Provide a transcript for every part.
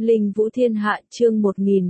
Linh Vũ Thiên Hạ chương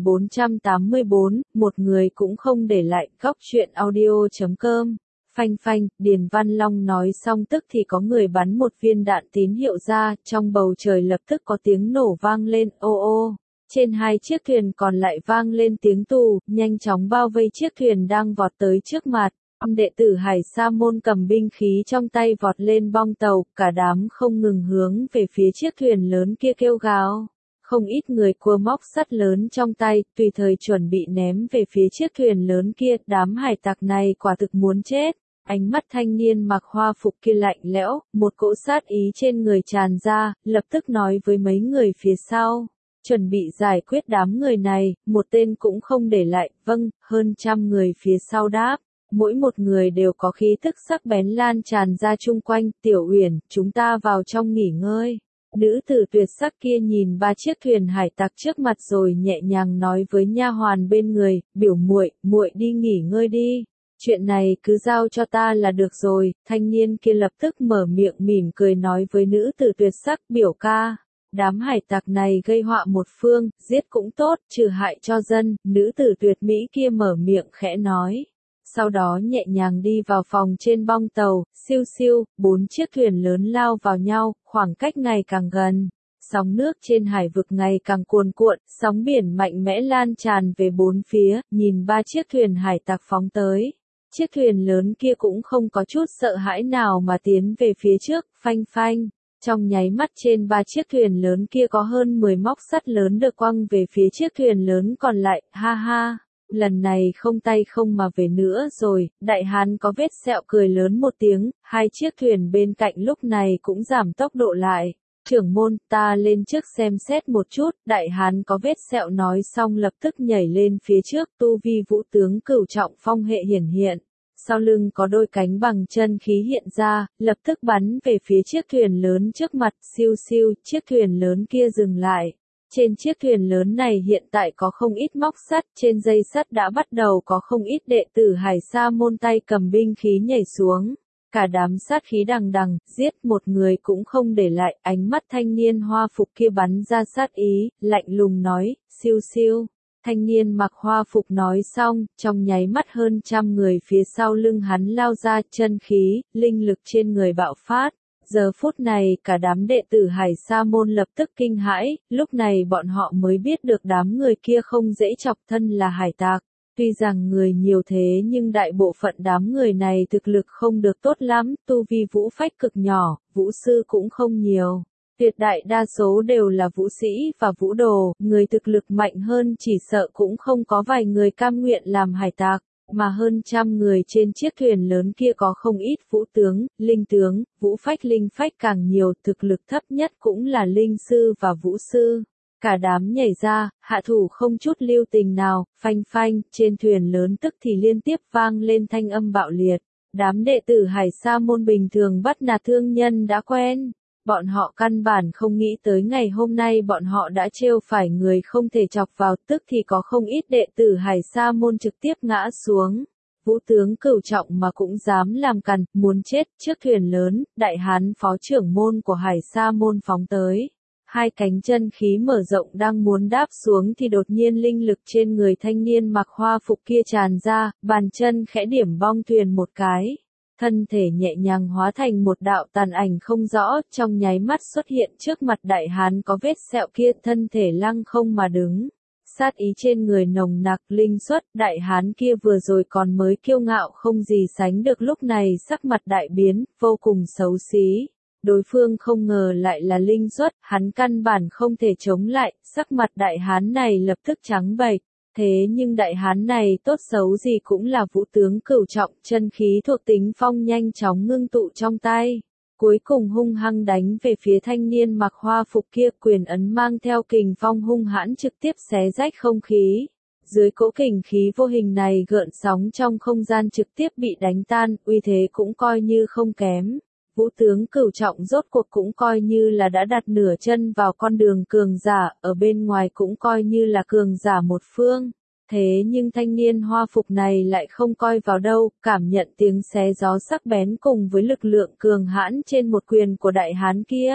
1484, một người cũng không để lại. Góc truyện audio.com. Phanh phanh, Điền Văn Long nói xong tức thì có người bắn một viên đạn tín hiệu ra, trong bầu trời lập tức có tiếng nổ vang lên, ô ô. Trên hai chiếc thuyền còn lại vang lên tiếng tù, nhanh chóng bao vây chiếc thuyền đang vọt tới trước mặt. Đệ tử Hải Sa Môn cầm binh khí trong tay vọt lên bong tàu, cả đám không ngừng hướng về phía chiếc thuyền lớn kia kêu gào. Không ít người cua móc sắt lớn trong tay, tùy thời chuẩn bị ném về phía chiếc thuyền lớn kia. Đám hải tặc này quả thực muốn chết. Ánh mắt thanh niên mặc hoa phục kia lạnh lẽo, một cỗ sát ý trên người tràn ra, lập tức nói với mấy người phía sau. Chuẩn bị giải quyết đám người này, một tên cũng không để lại. Vâng, hơn trăm người phía sau đáp. Mỗi một người đều có khí tức sắc bén lan tràn ra chung quanh. Tiểu Uyển, chúng ta vào trong nghỉ ngơi. Nữ tử tuyệt sắc kia nhìn ba chiếc thuyền hải tặc trước mặt rồi nhẹ nhàng nói với nha hoàn bên người, biểu muội, muội đi nghỉ ngơi đi. Chuyện này cứ giao cho ta là được rồi. Thanh niên kia lập tức mở miệng mỉm cười nói với nữ tử tuyệt sắc, biểu ca. Đám hải tặc này gây họa một phương, giết cũng tốt, trừ hại cho dân. Nữ tử tuyệt mỹ kia mở miệng khẽ nói. Sau đó nhẹ nhàng đi vào phòng trên bong tàu, siêu siêu, 4 chiếc thuyền lớn lao vào nhau, khoảng cách ngày càng gần. Sóng nước trên hải vực ngày càng cuồn cuộn, sóng biển mạnh mẽ lan tràn về bốn phía, nhìn ba chiếc thuyền hải tặc phóng tới. Chiếc thuyền lớn kia cũng không có chút sợ hãi nào mà tiến về phía trước, phanh phanh. Trong nháy mắt trên ba chiếc thuyền lớn kia có hơn 10 móc sắt lớn được quăng về phía chiếc thuyền lớn còn lại, ha ha. Lần này không tay không mà về nữa rồi. Đại hán có vết sẹo cười lớn một tiếng, hai chiếc thuyền bên cạnh lúc này cũng giảm tốc độ lại. Trưởng môn, ta lên trước xem xét một chút. Đại hán có vết sẹo nói xong lập tức nhảy lên phía trước, tu vi vũ tướng cửu trọng phong hệ hiển hiện. Sau lưng có đôi cánh bằng chân khí hiện ra, lập tức bắn về phía chiếc thuyền lớn trước mặt, siêu siêu, chiếc thuyền lớn kia dừng lại. Trên chiếc thuyền lớn này hiện tại có không ít móc sắt, trên dây sắt đã bắt đầu có không ít đệ tử Hải Sa Môn tay cầm binh khí nhảy xuống. Cả đám sát khí đằng đằng, giết một người cũng không để lại. Ánh mắt thanh niên hoa phục kia bắn ra sát ý, lạnh lùng nói, siêu siêu. Thanh niên mặc hoa phục nói xong, trong nháy mắt hơn trăm người phía sau lưng hắn lao ra, chân khí, linh lực trên người bạo phát. Giờ phút này cả đám đệ tử Hải Sa Môn lập tức kinh hãi, lúc này bọn họ mới biết được đám người kia không dễ chọc, thân là hải tặc. Tuy rằng người nhiều thế nhưng đại bộ phận đám người này thực lực không được tốt lắm, tu vi vũ phách cực nhỏ, vũ sư cũng không nhiều. Tuyệt đại đa số đều là vũ sĩ và vũ đồ, người thực lực mạnh hơn chỉ sợ cũng không có vài người cam nguyện làm hải tặc. Mà hơn trăm người trên chiếc thuyền lớn kia có không ít vũ tướng, vũ phách linh phách càng nhiều, thực lực thấp nhất cũng là linh sư và vũ sư. Cả đám nhảy ra, hạ thủ không chút lưu tình nào, phanh phanh, trên thuyền lớn tức thì liên tiếp vang lên thanh âm bạo liệt. Đám đệ tử Hải Sa Môn bình thường bắt nạt thương nhân đã quen. Bọn họ căn bản không nghĩ tới ngày hôm nay bọn họ đã trêu phải người không thể chọc vào, tức thì có không ít đệ tử Hải Sa Môn trực tiếp ngã xuống. Vũ tướng cửu trọng mà cũng dám làm càn, muốn chết. Trước thuyền lớn, đại hán phó trưởng môn của Hải Sa Môn phóng tới. Hai cánh chân khí mở rộng đang muốn đáp xuống thì đột nhiên linh lực trên người thanh niên mặc hoa phục kia tràn ra, bàn chân khẽ điểm bong thuyền một cái. Thân thể nhẹ nhàng hóa thành một đạo tàn ảnh không rõ, trong nháy mắt xuất hiện trước mặt đại hán có vết sẹo kia, thân thể lăng không mà đứng. Sát ý trên người nồng nặc, linh xuất, đại hán kia vừa rồi còn mới kiêu ngạo không gì sánh được, lúc này sắc mặt đại biến, vô cùng xấu xí. Đối phương không ngờ lại là linh xuất, hắn căn bản không thể chống lại, sắc mặt đại hán này lập tức trắng bệch. Thế nhưng đại hán này tốt xấu gì cũng là vũ tướng cửu trọng, chân khí thuộc tính phong nhanh chóng ngưng tụ trong tay. Cuối cùng hung hăng đánh về phía thanh niên mặc hoa phục kia, quyền ấn mang theo kình phong hung hãn trực tiếp xé rách không khí. Dưới cỗ kình khí vô hình này gợn sóng trong không gian trực tiếp bị đánh tan, uy thế cũng coi như không kém. Vũ tướng cửu trọng rốt cuộc cũng coi như là đã đặt nửa chân vào con đường cường giả, ở bên ngoài cũng coi như là cường giả một phương. Thế nhưng thanh niên hoa phục này lại không coi vào đâu, cảm nhận tiếng xé gió sắc bén cùng với lực lượng cường hãn trên một quyền của đại hán kia.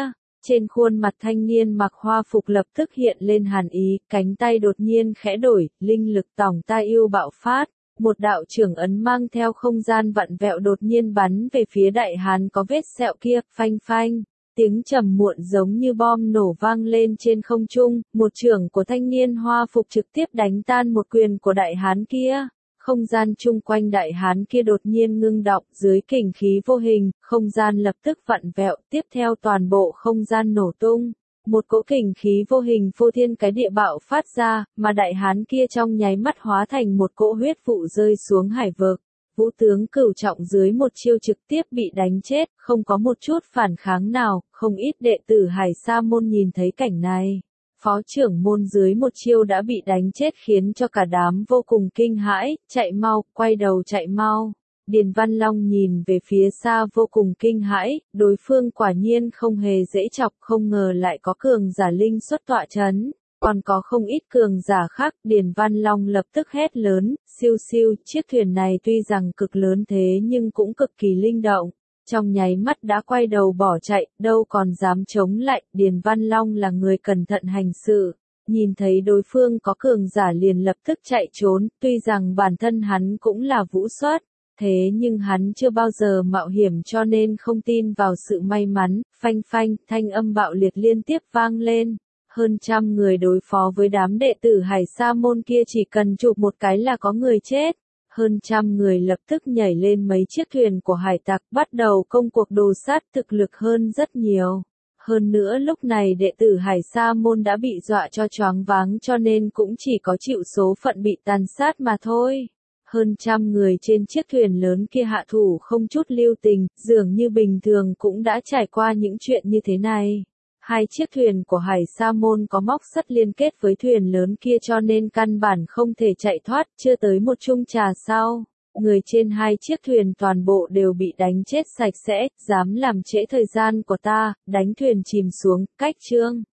trên khuôn mặt thanh niên mặc hoa phục lập tức hiện lên hàn ý, cánh tay đột nhiên khẽ đổi, linh lực tòng ta yêu bạo phát. Một đạo trưởng ấn mang theo không gian vặn vẹo đột nhiên bắn về phía đại hán có vết sẹo kia, phanh phanh. Tiếng trầm muộn giống như bom nổ vang lên trên không trung, một chưởng của thanh niên hoa phục trực tiếp đánh tan một quyền của đại hán kia. Không gian chung quanh đại hán kia đột nhiên ngưng động, dưới kình khí vô hình, không gian lập tức vặn vẹo, tiếp theo toàn bộ không gian nổ tung. Một cỗ kình khí vô hình phô thiên cái địa bạo phát ra, mà đại hán kia trong nháy mắt hóa thành một cỗ huyết vụ rơi xuống hải vực. Vũ tướng cửu trọng dưới một chiêu trực tiếp bị đánh chết, không có một chút phản kháng nào, không ít đệ tử Hải Sa môn nhìn thấy cảnh này. Phó trưởng môn dưới một chiêu đã bị đánh chết khiến cho cả đám vô cùng kinh hãi, chạy mau, quay đầu chạy mau. Điền Văn Long nhìn về phía xa vô cùng kinh hãi, đối phương quả nhiên không hề dễ chọc, không ngờ lại có cường giả linh xuất tọa chấn. Còn có không ít cường giả khác, Điền Văn Long lập tức hét lớn, siêu siêu, chiếc thuyền này tuy rằng cực lớn thế nhưng cũng cực kỳ linh động. Trong nháy mắt đã quay đầu bỏ chạy, đâu còn dám chống lại, Điền Văn Long là người cẩn thận hành sự. Nhìn thấy đối phương có cường giả liền lập tức chạy trốn, tuy rằng bản thân hắn cũng là vũ xuất. Thế nhưng hắn chưa bao giờ mạo hiểm cho nên không tin vào sự may mắn, phanh phanh, thanh âm bạo liệt liên tiếp vang lên. Hơn trăm người đối phó với đám đệ tử Hải Sa môn kia chỉ cần chụp một cái là có người chết. Hơn trăm người lập tức nhảy lên mấy chiếc thuyền của hải tặc bắt đầu công cuộc đồ sát thực lực hơn rất nhiều. Hơn nữa lúc này đệ tử Hải Sa môn đã bị dọa cho choáng váng cho nên cũng chỉ có chịu số phận bị tàn sát mà thôi. Hơn trăm người trên chiếc thuyền lớn kia hạ thủ không chút lưu tình, dường như bình thường cũng đã trải qua những chuyện như thế này. Hai chiếc thuyền của Hải Sa môn có móc sắt liên kết với thuyền lớn kia cho nên căn bản không thể chạy thoát, chưa tới một chung trà sau. Người trên hai chiếc thuyền toàn bộ đều bị đánh chết sạch sẽ, dám làm trễ thời gian của ta, đánh thuyền chìm xuống, cách chương.